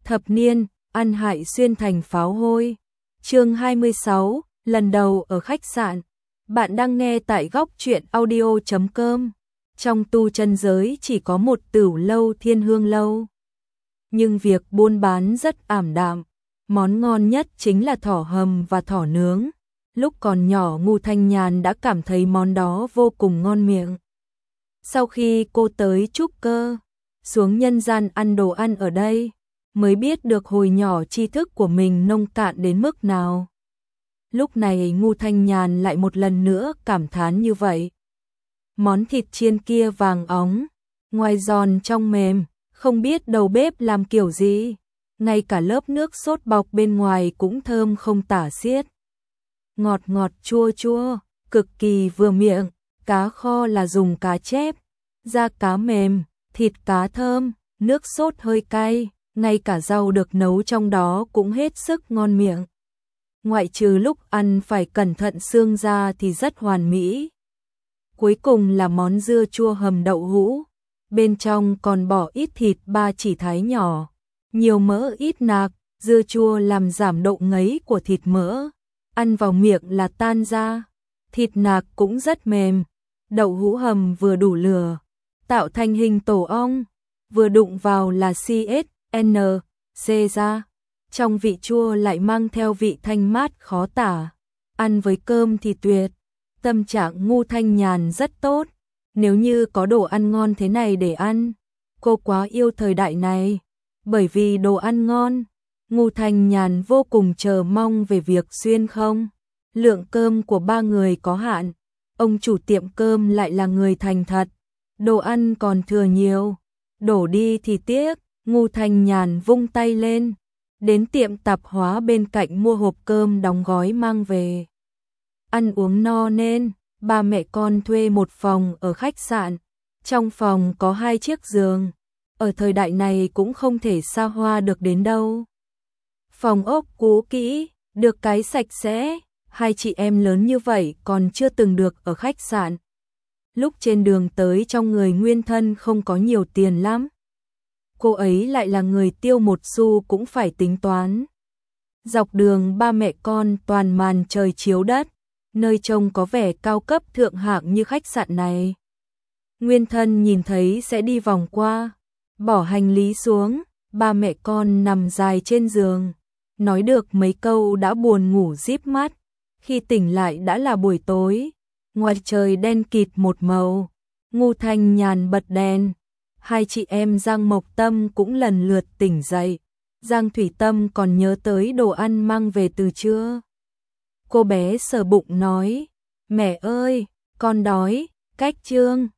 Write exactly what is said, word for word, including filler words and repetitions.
Thập niên, ăn hại xuyên thành pháo hôi. Chương hai mươi sáu, lần đầu ở khách sạn. Bạn đang nghe tại góc truyện audio chấm com. Trong tu chân giới chỉ có một Tửu lâu Thiên Hương lâu. Nhưng việc buôn bán rất ảm đạm. Món ngon nhất chính là thỏ hầm và thỏ nướng. Lúc còn nhỏ Ngô Thanh Nhàn đã cảm thấy món đó vô cùng ngon miệng. Sau khi cô tới trúc cơ, xuống nhân gian ăn đồ ăn ở đây, mới biết được hồi nhỏ tri thức của mình nông cạn đến mức nào. Lúc này Ngô Thanh Nhàn lại một lần nữa cảm thán như vậy. Món thịt chiên kia vàng óng, ngoài giòn trong mềm, không biết đầu bếp làm kiểu gì, ngay cả lớp nước sốt bọc bên ngoài cũng thơm không tả xiết. Ngọt ngọt chua chua, cực kỳ vừa miệng, cá kho là dùng cá chép, da cá mềm, thịt cá thơm, nước sốt hơi cay, ngay cả rau được nấu trong đó cũng hết sức ngon miệng. Ngoại trừ lúc ăn phải cẩn thận xương ra thì rất hoàn mỹ. Cuối cùng là món dưa chua hầm đậu hũ, bên trong còn bỏ ít thịt ba chỉ thái nhỏ, nhiều mỡ ít nạc, dưa chua làm giảm độ ngấy của thịt mỡ, ăn vào miệng là tan ra, thịt nạc cũng rất mềm, đậu hũ hầm vừa đủ lửa, tạo thành hình tổ ong, vừa đụng vào là xê ét en xê ra, trong vị chua lại mang theo vị thanh mát khó tả, ăn với cơm thì tuyệt. Tâm trạng Ngô Thanh Nhàn rất tốt, nếu như có đồ ăn ngon thế này để ăn, cô quá yêu thời đại này, bởi vì đồ ăn ngon, Ngô Thanh Nhàn vô cùng chờ mong về việc xuyên không. Lượng cơm của ba người có hạn, ông chủ tiệm cơm lại là người thành thật, đồ ăn còn thừa nhiều, đổ đi thì tiếc. Ngô Thanh Nhàn vung tay lên, đến tiệm tạp hóa bên cạnh mua hộp cơm đóng gói mang về. Ăn uống no nên, ba mẹ con thuê một phòng ở khách sạn, trong phòng có hai chiếc giường, ở thời đại này cũng không thể xa hoa được đến đâu. Phòng ốc cũ kỹ, được cái sạch sẽ, hai chị em lớn như vậy còn chưa từng được ở khách sạn. Lúc trên đường tới trong người Nguyên Thân không có nhiều tiền lắm. Cô ấy lại là người tiêu một xu cũng phải tính toán. Dọc đường ba mẹ con toàn màn trời chiếu đất, nơi trông có vẻ cao cấp thượng hạng như khách sạn này. Nguyên Thân nhìn thấy sẽ đi vòng qua, bỏ hành lý xuống, ba mẹ con nằm dài trên giường, nói được mấy câu đã buồn ngủ díp mắt, khi tỉnh lại đã là buổi tối, ngoài trời đen kịt một màu. Ngô Thanh Nhàn bật đèn, hai chị em Giang Mộc Tâm cũng lần lượt tỉnh dậy. Giang Thủy Tâm còn nhớ tới đồ ăn mang về từ trưa. Cô bé sờ bụng nói, mẹ ơi, con đói, cách trương,